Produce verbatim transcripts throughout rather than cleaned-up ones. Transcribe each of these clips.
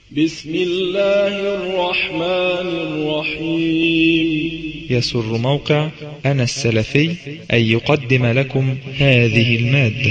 بسم الله الرحمن الرحيم. يسر موقع أنا السلفي أن يقدم لكم هذه المادة.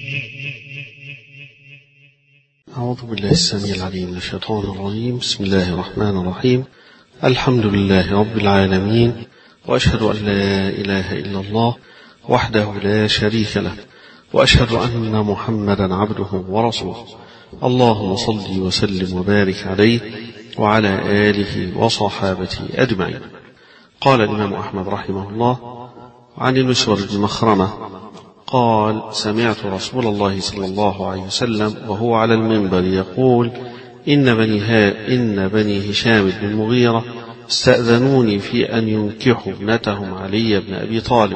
أعوذ بالله السميع العليم من الشيطان الرجيم. بسم الله الرحمن الرحيم. الحمد لله رب العالمين، وأشهد أن لا إله إلا الله وحده لا شريك له، وأشهد أن محمدا عبده ورسوله. اللهم صل وسلم وبارك عليه وعلى آله وصحابته أجمعين. قال الإمام أحمد رحمه الله عن المسور بن مخرمة قال: سمعت رسول الله صلى الله عليه وسلم وهو على المنبر يقول: إن بني, ها إن بني هشام بن المغيرة استأذنوني في أن ينكحوا ابنتهم علي بن أبي طالب،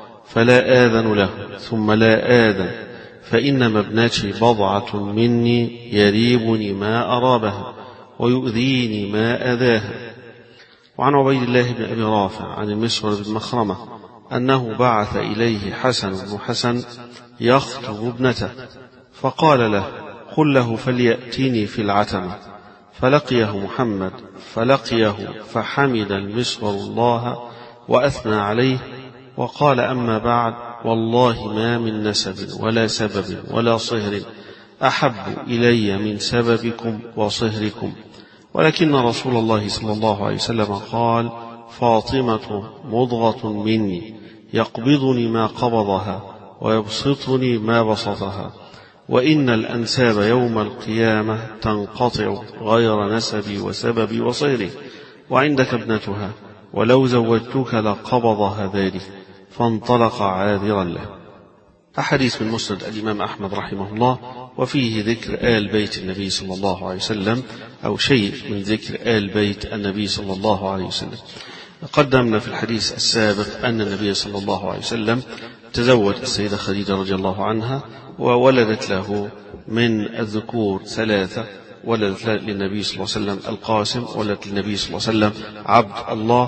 فلا آذن له ثم لا آذن، فإنما ابنتي بضعة مني يريبني ما أرابها ويؤذيني ما أذاها. وعن عبيد الله بن أبي رافع عن المسور بن مخرمة أنه بعث إليه حسن بن حسن يخطب ابنته، فقال له: قل له فليأتيني في العتمة. فلقيه محمد فلقيه فحمد المسور الله وأثنى عليه وقال: أما بعد، والله ما من نسب ولا سبب ولا صهر أحب إلي من سببكم وصهركم، ولكن رسول الله صلى الله عليه وسلم قال: فاطمة مضغة مني يقبضني ما قبضها ويبسطني ما بسطها، وإن الأنساب يوم القيامة تنقطع غير نسبي وسببي وصهري، وعندك ابنتها، ولو زوجتك لقبضها ذلك. فانطلق عاذرا له. أحاديث من مسند الإمام أحمد رحمه الله، وفيه ذكر آل بيت النبي صلى الله عليه وسلم أو شيء من ذكر آل بيت النبي صلى الله عليه وسلم. قدمنا في الحديث السابق أن النبي صلى الله عليه وسلم تزوج السيدة خديجة رضي الله عنها، وولدت له من الذكور ثلاثة. ولدت للنبي صلى الله عليه وسلم القاسم، ولدت للنبي صلى الله عليه وسلم عبد الله،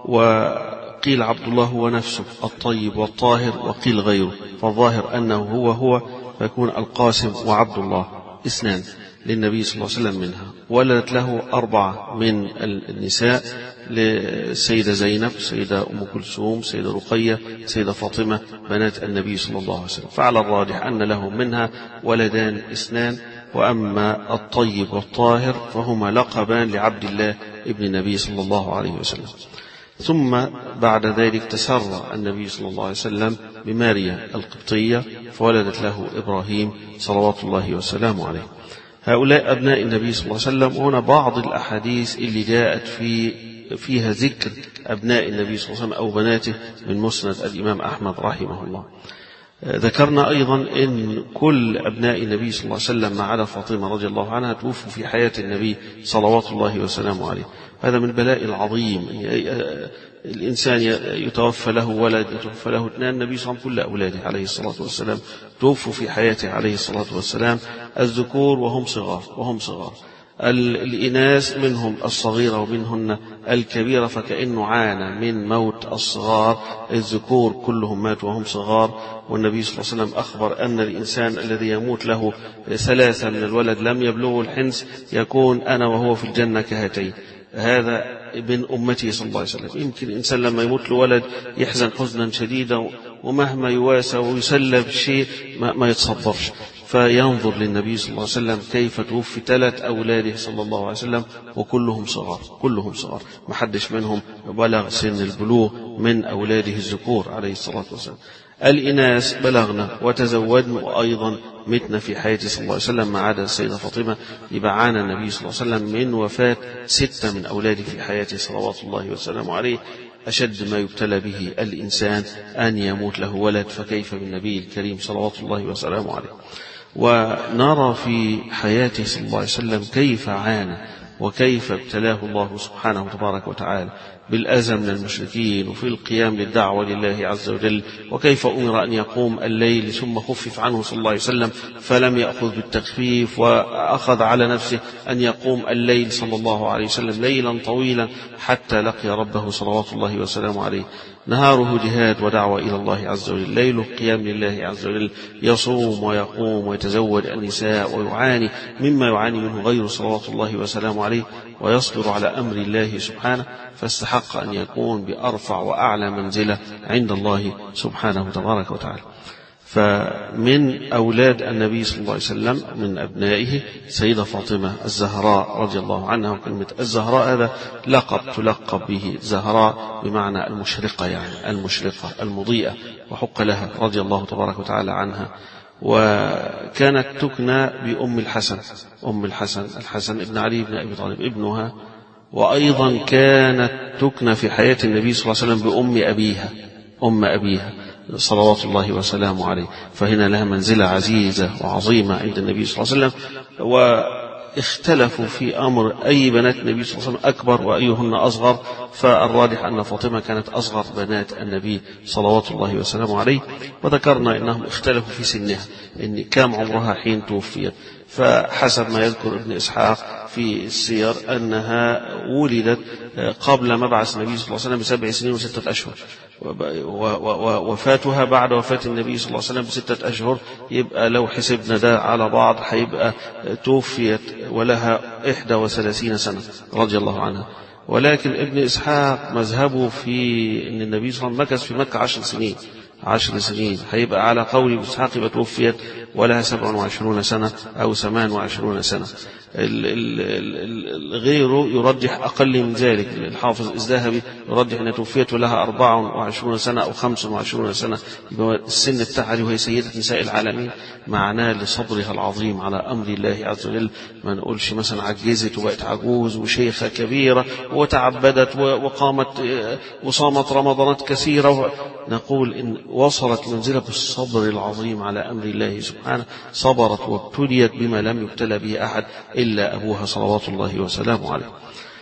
وقيل عبد الله هو نفسه الطيب والطاهر، وقيل غيره، فالظاهر أنه هو هو فيكون القاسم وعبد الله اثنان للنبي صلى الله عليه وسلم منها. ولدت له أربعة من النساء، للسيدة زينب، سيدة أم كلثوم، سيدة رقية، سيدة فاطمة بنات النبي صلى الله عليه وسلم. فعلى الراجح أن له منها ولدان اثنان، وأما الطيب والطاهر فهما لقبان لعبد الله ابن النبي صلى الله عليه وسلم. ثم بعد ذلك تسرى النبي صلى الله عليه وسلم بماريا القبطية، فولدت له إبراهيم صلوات الله وسلامه عليه. هؤلاء أبناء النبي صلى الله عليه وسلم. هنا بعض الأحاديث اللي جاءت في فيها ذكر أبناء النبي صلى الله عليه وسلم أو بناته من مسند الإمام أحمد رحمه الله. ذكرنا أيضا أن كل أبناء النبي صلى الله عليه وسلم ما عدا فاطمة رضي الله عنها توفوا في حياة النبي صلوات الله وسلامه عليه. هذا من بلاء العظيم. الإنسان يتوفى له ولد، يتوفى له اثنان. النبي صلى الله عليه وسلم كل أولاده عليه الصلاة والسلام توفوا في حياته عليه الصلاة والسلام، الذكور وهم صغار وهم صغار الإناث منهم الصغيرة ومنهن الكبيرة، فكأنه عانى من موت الصغار. الذكور كلهم ماتوا وهم صغار، والنبي صلى الله عليه وسلم أخبر أن الإنسان الذي يموت له ثلاثة من الولد لم يبلغه الحنس يكون أنا وهو في الجنة كهاتين. هذا ابن أمته صلى الله عليه وسلم. يمكن الإنسان لما يموت له ولد يحزن حزنا شديدا، ومهما يواسى ويسلب شيء ما, ما يتصبرش، فينظر للنبي صلى الله عليه وسلم كيف توفي ثلاث أولاده صلى الله عليه وسلم وكلهم صغار، كلهم صغار، ما حدش منهم بلغ سن البلوغ من أولاده الذكور عليه الصلاة والسلام. الإناث بلغنا وتزوجنا وأيضا متنا في حياته صلى الله عليه وسلم ما عدا السيدة فاطمة. يبقى عانى النبي صلى الله عليه وسلم من وفاة ستة من أولاده في حياته صلوات الله وسلامه عليه. أشد ما يبتلى به الإنسان أن يموت له ولد، فكيف بالنبي الكريم صلوات الله وسلامه عليه. ونرى في حياته صلى الله عليه وسلم كيف عانى وكيف ابتلاه الله سبحانه وتبارك وتعالى بالأذى من المشركين، وفي القيام للدعوة لله عز وجل، وكيف أمر أن يقوم الليل ثم خفف عنه صلى الله عليه وسلم فلم يأخذ بالتخفيف، وأخذ على نفسه أن يقوم الليل صلى الله عليه وسلم ليلا طويلا حتى لقي ربه صلوات الله وسلامه عليه. نهاره جهاد ودعوة إلى الله عز وجل، ليله قيام لله عز وجل، يصوم ويقوم ويتزوج النساء ويعاني مما يعاني منه غيره صلوات الله وسلامه عليه، ويصبر على أمر الله سبحانه، فاستحق أن يكون بأرفع وأعلى منزلة عند الله سبحانه تبارك وتعالى. فمن أولاد النبي صلى الله عليه وسلم من أبنائه سيدة فاطمة الزهراء رضي الله عنها، وكلمة الزهراء هذا لقب تلقب به زهراء بمعنى المشرقة، يعني المشرقة المضيئة، وحق لها رضي الله تبارك وتعالى عنها. وكانت تكنى بأم الحسن، أم الحسن الحسن ابن علي بن أبي طالب ابنها، وأيضا كانت تكنى في حياة النبي صلى الله عليه وسلم بأم أبيها، أم أبيها صلوات الله وسلامه عليه. فهنا لها منزلة عزيزة وعظيمة عند النبي صلى الله عليه وسلم. واختلفوا في أمر أي بنات النبي صلى الله عليه وسلم أكبر وأيهن أصغر، فالراجح أن فاطمة كانت أصغر بنات النبي صلوات الله وسلامه عليه. وذكرنا أنهم اختلفوا في سنها، إن كام عمرها حين توفيت، فحسب ما يذكر ابن إسحاق في السير أنها ولدت قبل مبعث النبي صلى الله عليه وسلم بسبع سنين وستة أشهر، ووفاتها بعد وفاة النبي صلى الله عليه وسلم بستة أشهر. يبقى لو حسبنا ده على بعض هيبقى توفيت ولها إحدى وثلاثين سنة رضي الله عنها. ولكن ابن إسحاق مذهبه في أن النبي صلى الله عليه وسلم مكث في مكة عشر سنين عشر سنين هيبقى على قول إسحاق يبقى توفيت ولها سبع وعشرون سنة أو ثمان وعشرون سنة. غيره يرجح أقل من ذلك، الحافظ الذهبي يرجح أنها توفيت ولها أربع وعشرون سنة أو خمس وعشرون سنة، يبقى السن التعري وهي سيدة نساء العالمين، معناه لصبرها العظيم على أمر الله عز وجل. ما نقولش مثلا عجزت وبقت عجوز وشيخة كبيرة وتعبدت وقامت وصامت رمضانات كثيرة، نقول إن وصلت منزلة بالصبر العظيم على أمر الله سبحانه، صبرت وابتليت بما لم يبتلى به أحد إلا أبوها صلوات الله وسلامه عليه.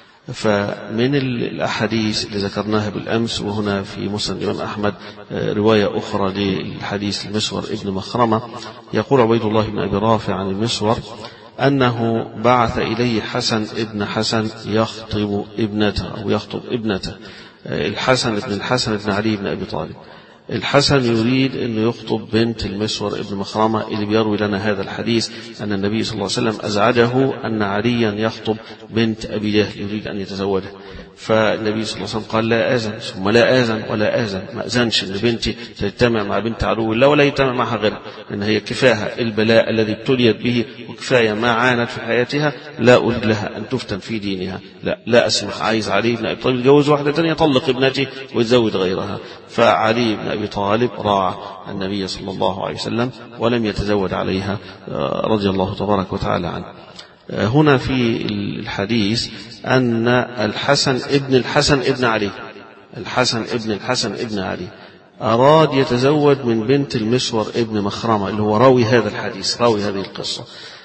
فمن الأحاديث اللي ذكرناها بالأمس، وهنا في مسند الإمام أحمد رواية أخرى للحديث المسور ابن مخرمة، يقول عبيد الله بن أبي رافع عن المسور أنه بعث إليه حسن ابن حسن يخطب ابنته أو يخطب ابنته، الحسن ابن الحسن ابن علي بن أبي طالب. الحسن يريد أن يخطب بنت المسور ابن مخرمة اللي بيروي لنا هذا الحديث، أن النبي صلى الله عليه وسلم أزعجه أن عليا يخطب بنت أبي جهل يريد أن يتزوجها. فالنبي صلى الله عليه وسلم قال لا آذن، ثم لا آذن ولا آذن، ما أذنش أن بنتي تجتمع مع بنت عدو الله ولا يجتمع معها غيرها، لأن هي كفاها البلاء الذي ابتليت به وكفاية ما عانت في حياتها، لا أريد لها أن تفتن في دينها، لا لا أسمح. عايز علي بن أبي طالب يتجوز واحدة ثانية يطلق ابنتي ويتزوج غيرها. فعلي بن أبي طالب راعى النبي صلى الله عليه وسلم ولم يتزوج عليها رضي الله تبارك وتعالى عنه. هنا في الحديث أن الحسن ابن الحسن ابن علي الحسن ابن الحسن ابن علي أراد يتزوج من بنت المسور ابن مخرمة اللي هو راوي هذا الحديث، راوي هذه القصة.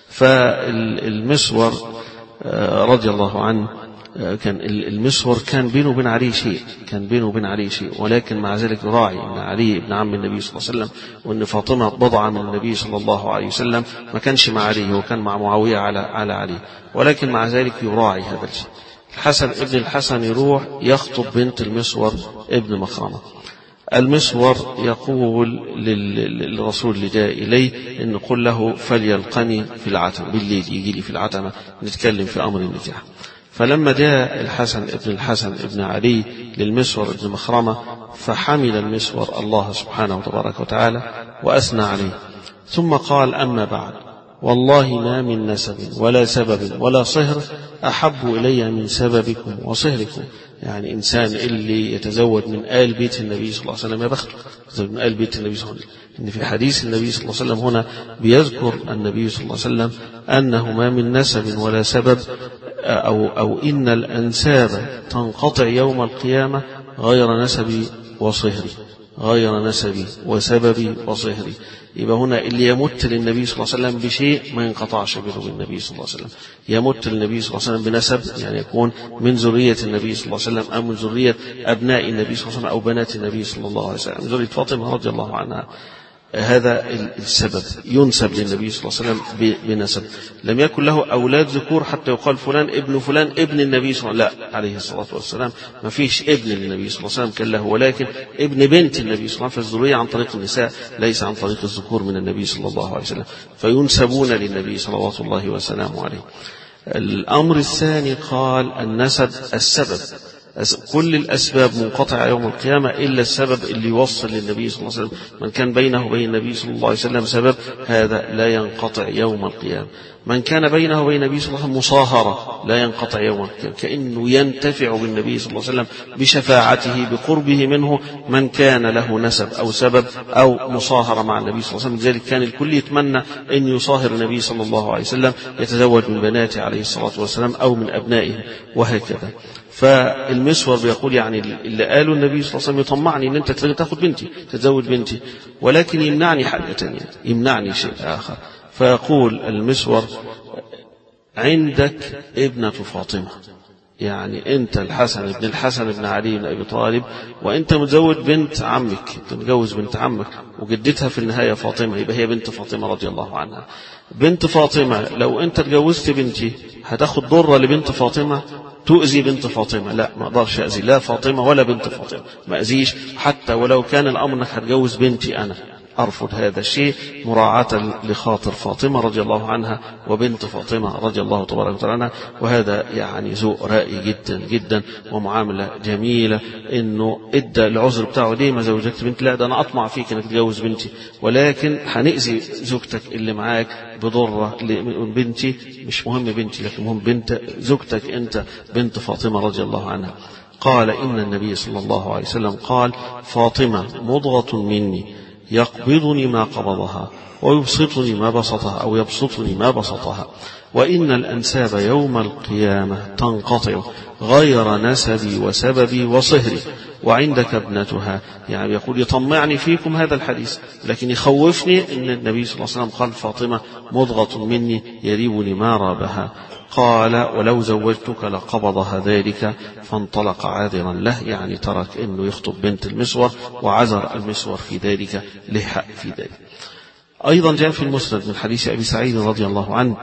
فالمسور رضي الله عنه كان المسور كان بينه وبين علي شيء كان بينه وبين علي شيء ولكن مع ذلك يراعي أن علي ابن عم النبي صلى الله عليه وسلم، وأن فاطمة بضعة من النبي صلى الله عليه وسلم، ما كانش مع علي، هو كان مع معاوية على على علي، ولكن مع ذلك يراعي هذا الشيء. الحسن ابن الحسن يروح يخطب بنت المسور ابن مخرمة. المسور يقول للرسول اللي جاء إليه إن قل له فليلقني في العتمة، بالليل يجي لي في العتمة نتكلم في أمر النكاح. فلما جاء الحسن ابن الحسن ابن علي للمسور ابن مخرمة فحمل المسور الله سبحانه وتبارك وتعالى وأثنى عليه، ثم قال أما بعد والله ما من نسب ولا سبب ولا صهر أحب إلي من سببكم وصهركم. يعني إنسان اللي يتزوج من آل بيت النبي صلى الله عليه وسلم يا بخته، يتزوج من آل بيت النبي صلى الله عليه وسلم. إن في حديث النبي صلى الله عليه وسلم هنا بيذكر النبي صلى الله عليه وسلم أنه ما من نسب ولا سبب أو, أو إن الأنساب تنقطع يوم القيامة غير نسبي وصهري، غير نسبي وسببي وصهري. يبقى هنا اللي يمت للنبي صلى الله عليه وسلم بشيء ما ينقطعش بينه وبين النبي صلى الله عليه وسلم. يمت للنبي صلى الله عليه وسلم بنسب، يعني يكون من ذرية النبي صلى الله عليه وسلم أو من ذرية أبناء النبي صلى الله عليه وسلم أو بنات النبي صلى الله عليه وسلم، ذرية فاطمة رضي الله عنها. هذا السبب ينسب للنبي صلى الله عليه وسلم بنسب. لم يكن له أولاد ذكور حتى يقال فلان ابن فلان ابن النبي صلى الله عليه وسلم، لا عليه الصلاة والسلام ما فيش ابن للنبي صلى الله عليه وسلم كان له، ولكن ابن بنت النبي صلى الله عليه وسلم، فالذرية عن طريق النساء ليس عن طريق الذكور من النبي صلى الله عليه وسلم، فينسبون للنبي صلوات الله وسلامه عليه. الأمر الثاني قال النسب السبب، كل الأسباب منقطعة يوم القيامة إلا السبب اللي يوصل للنبي صلى الله عليه وسلم. من كان بينه وبين النبي صلى الله عليه وسلم سبب هذا لا ينقطع يوم القيامة. من كان بينه وبين النبي صلى الله عليه وسلم مصاهرة لا ينقطع يوم القيامة، كأنه ينتفع بالنبي صلى الله عليه وسلم بشفاعته بقربه منه من كان له نسب أو سبب أو مصاهرة مع النبي صلى الله عليه وسلم. لذلك كان الكل يتمنى أن يصاهر النبي صلى الله عليه وسلم، يتزوج من بناته عليه الصلاة والسلام أو من أبنائه وهكذا. فالمسور بيقول يعني اللي قالوا النبي صلى الله عليه وسلم يطمعني ان انت تاخد بنتي تتزوج بنتي، ولكن يمنعني حاجة تانية، يمنعني شيء آخر. فيقول المسور عندك ابنة فاطمة، يعني انت الحسن ابن الحسن ابن علي بن ابي طالب، وانت متزوج بنت عمك، انت متجوز بنت عمك وجدتها في النهاية فاطمة، يبقى هي بنت فاطمة رضي الله عنها. بنت فاطمة لو انت تجوزت بنتي هتاخد ضرة لبنت فاطمة، تؤذي بنت فاطمة، لا ما اقدرش اذي لا فاطمة ولا بنت فاطمة، ما اذيش حتى ولو كان الامر انك هتجوز بنتي انا، أرفض هذا الشيء مراعاة لخاطر فاطمة رضي الله عنها وبنت فاطمة رضي الله تبارك وتعالى عنها. وهذا يعني ذوق رائي جدا جدا ومعاملة جميلة، إنه إدى العذر بتاعه ليه ما زوجتك بنت، لا ده أنا أطمع فيك إنك تجوز بنتي، ولكن هنأذي زوجتك اللي معاك بضرة بنتي، مش مهم بنتي لكن مهم بنت زوجتك أنت بنت فاطمة رضي الله عنها. قال إن النبي صلى الله عليه وسلم قال فاطمة مضغة مني يقبضني ما قبضها ويبسطني ما بسطها أو يبسطني ما بسطها، وإن الأنساب يوم القيامة تنقطع غير نسبي وسببي وصهري، وعندك ابنتها. يعني يقول يطمعني فيكم هذا الحديث، لكن يخوفني أن النبي صلى الله عليه وسلم قال فاطمة مضغة مني يريبني ما رابها. قال ولو زوجتك لقبضها ذلك، فانطلق عاذرا له، يعني ترك انه يخطب بنت المسور وعذر المسور في ذلك لحق في ذلك. ايضا جاء في المسند من حديث ابي سعيد رضي الله عنه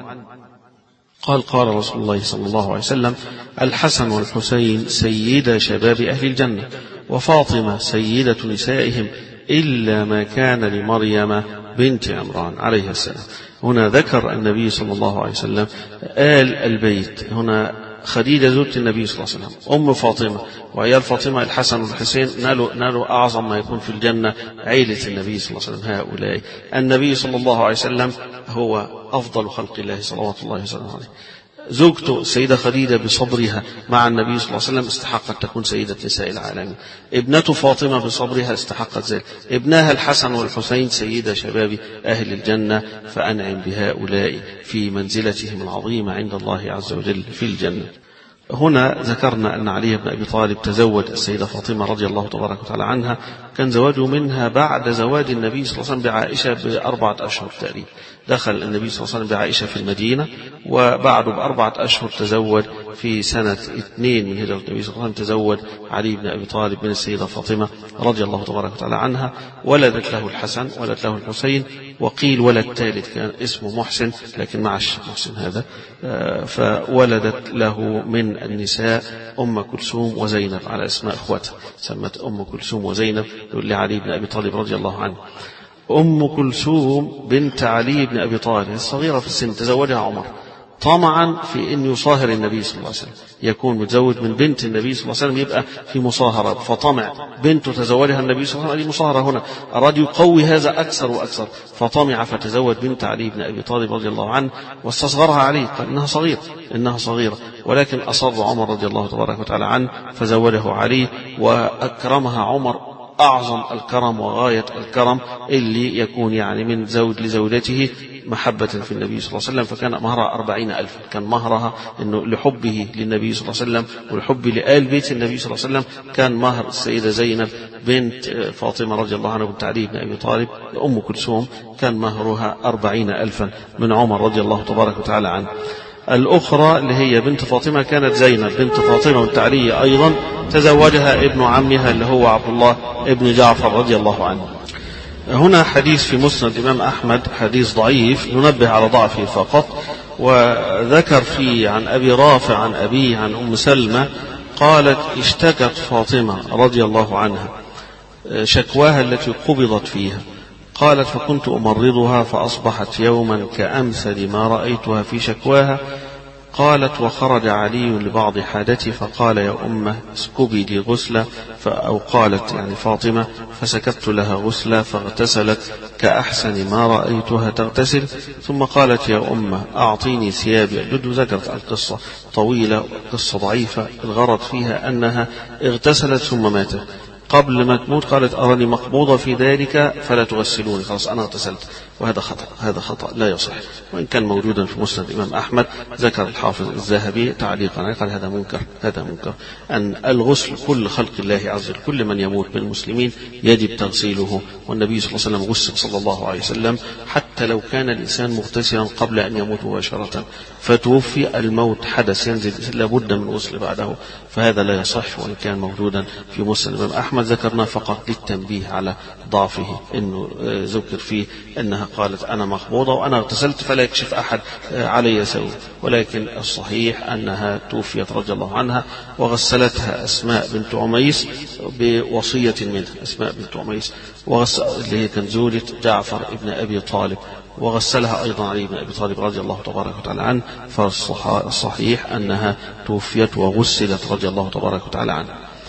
قال قال رسول الله صلى الله عليه وسلم الحسن والحسين سيدا شباب اهل الجنة، وفاطمة سيدة نسائهم الا ما كان لمريم بنت عمران عليه السلام. هنا ذكر النبي صلى الله عليه وسلم آل البيت، هنا خديجة زوجة النبي صلى الله عليه وسلم، أم فاطمة وعيال فاطمة الحسن والحسين نالوا, نالوا أعظم ما يكون في الجنة عيلة النبي صلى الله عليه وسلم. هؤلاء النبي صلى الله عليه وسلم هو أفضل خلق الله صلوات الله وسلم عليه. زوجته السيدة خديجة بصبرها مع النبي صلى الله عليه وسلم استحقت تكون سيدة نساء العالمين. ابنته فاطمة بصبرها استحقت ذلك. ابنها الحسن والحسين سيدة شباب أهل الجنة، فأنعم بهؤلاء في منزلتهم العظيمة عند الله عز وجل في الجنة. هنا ذكرنا أن علي بن أبي طالب تزوج السيدة فاطمة رضي الله تبارك وتعالى عنها، كان زواجه منها بعد زواج النبي صلى الله عليه وسلم بعائشة بأربعة أشهر تقريبا. دخل النبي صلى الله عليه وسلم بعائشة في المدينة، وبعده بأربعة أشهر تزوج في سنة اثنين من هجرة النبي صلى الله عليه وسلم تزوج علي بن أبي طالب من السيدة فاطمة رضي الله تبارك وتعالى عنها، ولدت له الحسن ولدت له الحسين، وقيل ولد ثالث كان اسمه محسن لكن معش محسن هذا. فولدت له من النساء أم كلثوم وزينب على اسماء اخواتها، سمت أم كلثوم وزينب لعلي بن أبي طالب رضي الله عنه. أم كلثوم بنت علي بن أبي طالب الصغيرة في السن تزوجها عمر طمعا في أن يصاهر النبي صلى الله عليه وسلم، يكون متزوج من بنت النبي صلى الله عليه وسلم يبقى في مصاهرة، فطمع بنته تزوجها النبي صلى الله عليه وسلم مصاهرة. هنا أراد يقوي هذا أكثر وأكثر، فطمع فتزوج بنت علي بن أبي طالب رضي الله عنه واستصغرها علي، قال إنها صغيرة إنها صغيرة ولكن أصر عمر رضي الله تبارك وتعالى عنه فزوجه علي، وأكرمها عمر أعظم الكرم وغاية الكرم اللي يكون يعني من زوج لزوجته محبة في النبي صلى الله عليه وسلم. فكان مهرها أربعين ألف، كان مهرها إنه لحبه للنبي صلى الله عليه وسلم والحب لآل بيت النبي صلى الله عليه وسلم، كان مهر السيدة زينب بنت فاطمة رضي الله عنها بنت علي بن أبي طالب أم كلثوم كان مهرها أربعين ألفا من عمر رضي الله تبارك وتعالى عنه. الأخرى اللي هي بنت فاطمة كانت زينب بنت فاطمة بنت علي أيضا، تزوجها ابن عمها اللي هو عبد الله ابن جعفر رضي الله عنه. هنا حديث في مسند الإمام أحمد حديث ضعيف ننبه على ضعفه فقط، وذكر فيه عن أبي رافع عن أبيه عن أم سلمة قالت اشتكت فاطمة رضي الله عنها شكواها التي قبضت فيها، قالت فكنت أمرضها فأصبحت يوما كأمثل ما رأيتها في شكواها. قالت وخرج علي لبعض حاجتي فقال يا أمه اسكبي لي غسلة، أو قالت يعني فاطمة فسكبت لها غسلة فاغتسلت كأحسن ما رأيتها تغتسل، ثم قالت يا أمه أعطيني ثيابي أجد. ذكرت القصة طويلة قصة ضعيفة الغرض فيها أنها اغتسلت ثم ماتت. قبل ما تموت قالت أراني مقبوضة في ذلك فلا تغسلوني، خلاص أنا اغتسلت، وهذا خطأ، هذا خطأ لا يصح، وإن كان موجودا في مسند الإمام أحمد. ذكر الحافظ الذهبي تعليقا قال هذا منكر، هذا منكر أن الغسل كل خلق الله عز وجل كل من يموت من المسلمين يجب تغسيله، والنبي صلى الله عليه وسلم غسل صلى الله عليه وسلم حتى لو كان الإنسان مغتسلا قبل أن يموت مباشرة فتوفي الموت حدث ينزل لابد من غسل بعده، فهذا لا يصح وإن كان موجودا في مسند الإمام أحمد. ذكرنا فقط للتنبيه على ضعفه، إنه ذكر فيه أنها قالت أنا مقبوضة وأنا اغتسلت فلا يكشف أحد علي سوء، ولكن الصحيح أنها توفيت رضي الله عنها وغسلتها أسماء بنت عميس بوصية منها، أسماء بنت عميس اللي هي كان زوجة جعفر ابن أبي طالب، وغسلها أيضا علي بن أبي طالب رضي الله تبارك وتعالى عنه، فالصحيح أنها توفيت وغسلت رضي الله تبارك وتعالى عنه.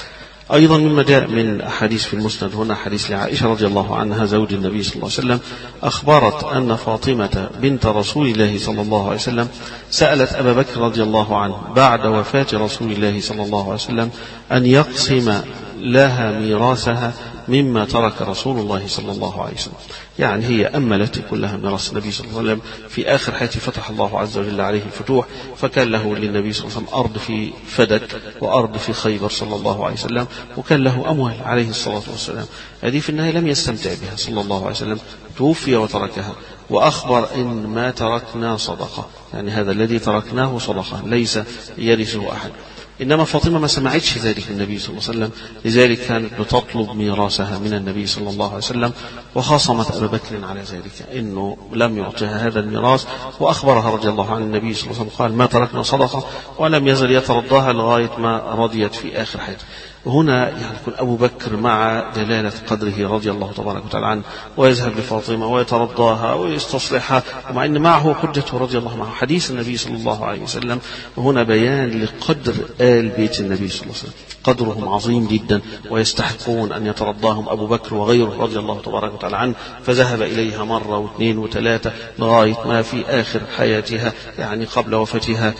أيضا مما جاء من أحاديث في المسند هنا حديث لعائشة رضي الله عنها زوج النبي صلى الله عليه وسلم، أخبرت أن فاطمة بنت رسول الله صلى الله عليه وسلم سألت أبا بكر رضي الله عنه بعد وفاة رسول الله صلى الله عليه وسلم أن يقسم لها ميراثها مما ترك رسول الله صلى الله عليه وسلم، يعني هي أملت كلها ميراث النبي صلى الله عليه وسلم. في آخر حياته فتح الله عز وجل عليه الفتوح، فكان له للنبي صلى الله عليه وسلم أرض في فدك وأرض في خيبر صلى الله عليه وسلم، وكان له أموال عليه الصلاة والسلام، هذه في النهاية لم يستمتع بها صلى الله عليه وسلم، توفي وتركها، وأخبر إن ما تركنا صدقة، يعني هذا الذي تركناه صدقة ليس يرثه أحد. إنما فاطمة ما سمعتش ذلك النبي صلى الله عليه وسلم، لذلك كانت بتطلب ميراثها من النبي صلى الله عليه وسلم، وخاصمت أبا بكر على ذلك إنه لم يعطيها هذا الميراث، وأخبرها رضي الله عن النبي صلى الله عليه وسلم قال ما تركنا صدقة، ولم يزل يترضاها لغاية ما رضيت في آخر حياته. هنا يعني يكون أبو بكر مع دلالة قدره رضي الله تبارك وتعالى عنه ويذهب لفاطمة ويترضاها ويستصلحها، ومع أن معه حجته رضي الله عنه حديث النبي صلى الله عليه وسلم، وهنا بيان لقدر آل بيت النبي صلى الله عليه وسلم، قدرهم عظيم جدا ويستحقون أن يترضاهم أبو بكر وغيره رضي الله تبارك وتعالى عنه، فذهب إليها مرة واثنين وثلاثة لغاية ما في آخر حياتها يعني قبل وفاتها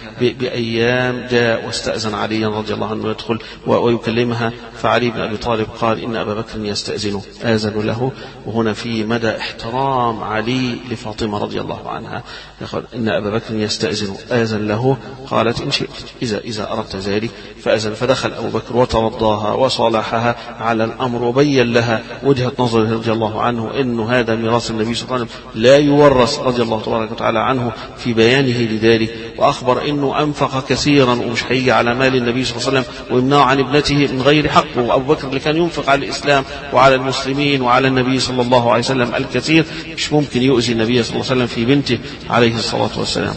بأيام جاء واستأذن علي رضي الله عنه يدخل ويكلمها، فعلي بن أبي طالب قال إن أبا بكر يستأذنه، آذن له. وهنا في مدى احترام علي لفاطمة رضي الله عنها، يقول إن أبا بكر يستأذنه آذن له، قالت إن شئت إذا, إذا أردت ذلك فأذن. فدخل أبو بكر وترضاها وصالحها على الأمر وبين لها وجهة نظره رضي الله عنه إنه هذا ميراث النبي صلى الله عليه وسلم لا يورث رضي الله تبارك وتعالى عنه في بيانه لذلك، وأخبر إنه أنفق كثيرا ومش هيجي على مال النبي صلى الله عليه وسلم ويمنع عن ابنته من غير حق. وأبو بكر اللي كان ينفق على الإسلام وعلى المسلمين وعلى النبي صلى الله عليه وسلم الكثير، مش ممكن يؤذي النبي صلى الله عليه وسلم في بنته عليه الصلاة والسلام،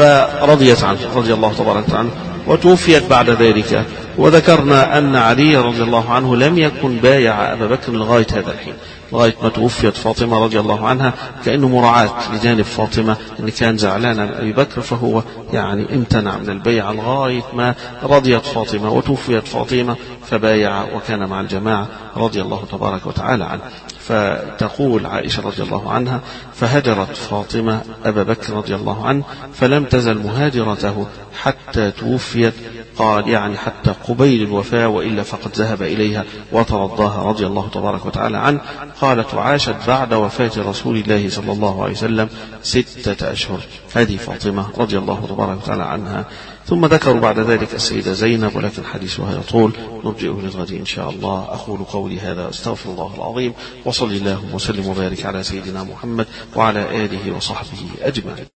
فرضيت عنه رضي الله تبارك عنه وتوفيت بعد ذلك. وذكرنا أن علي رضي الله عنه لم يكن بايع أبا بكر لغاية هذا الحين، لغاية ما توفيت فاطمة رضي الله عنها، كأنه مراعاة لجانب فاطمة إن كان زعلان عن أبي بكر، فهو يعني امتنع من البيع لغاية ما رضيت فاطمة وتوفيت فاطمة فبايع وكان مع الجماعة رضي الله تبارك وتعالى عنه. فتقول عائشة رضي الله عنها فهجرت فاطمة أبا بكر رضي الله عنه فلم تزل مهاجرته حتى توفيت، قال يعني حتى قبيل الوفاة، وإلا فقد ذهب إليها وترضاها رضي الله تبارك وتعالى عنه. قالت وعاشت بعد وفاة رسول الله صلى الله عليه وسلم ستة أشهر، هذه فاطمة رضي الله تبارك وتعالى عنها. ثم ذكروا بعد ذلك السيدة زينب، ولكن حديثها يطول نرجئه للغد إن شاء الله. أقول قولي هذا أستغفر الله العظيم، وصلي الله وسلم وبارك على سيدنا محمد وعلى آله وصحبه أجمعين.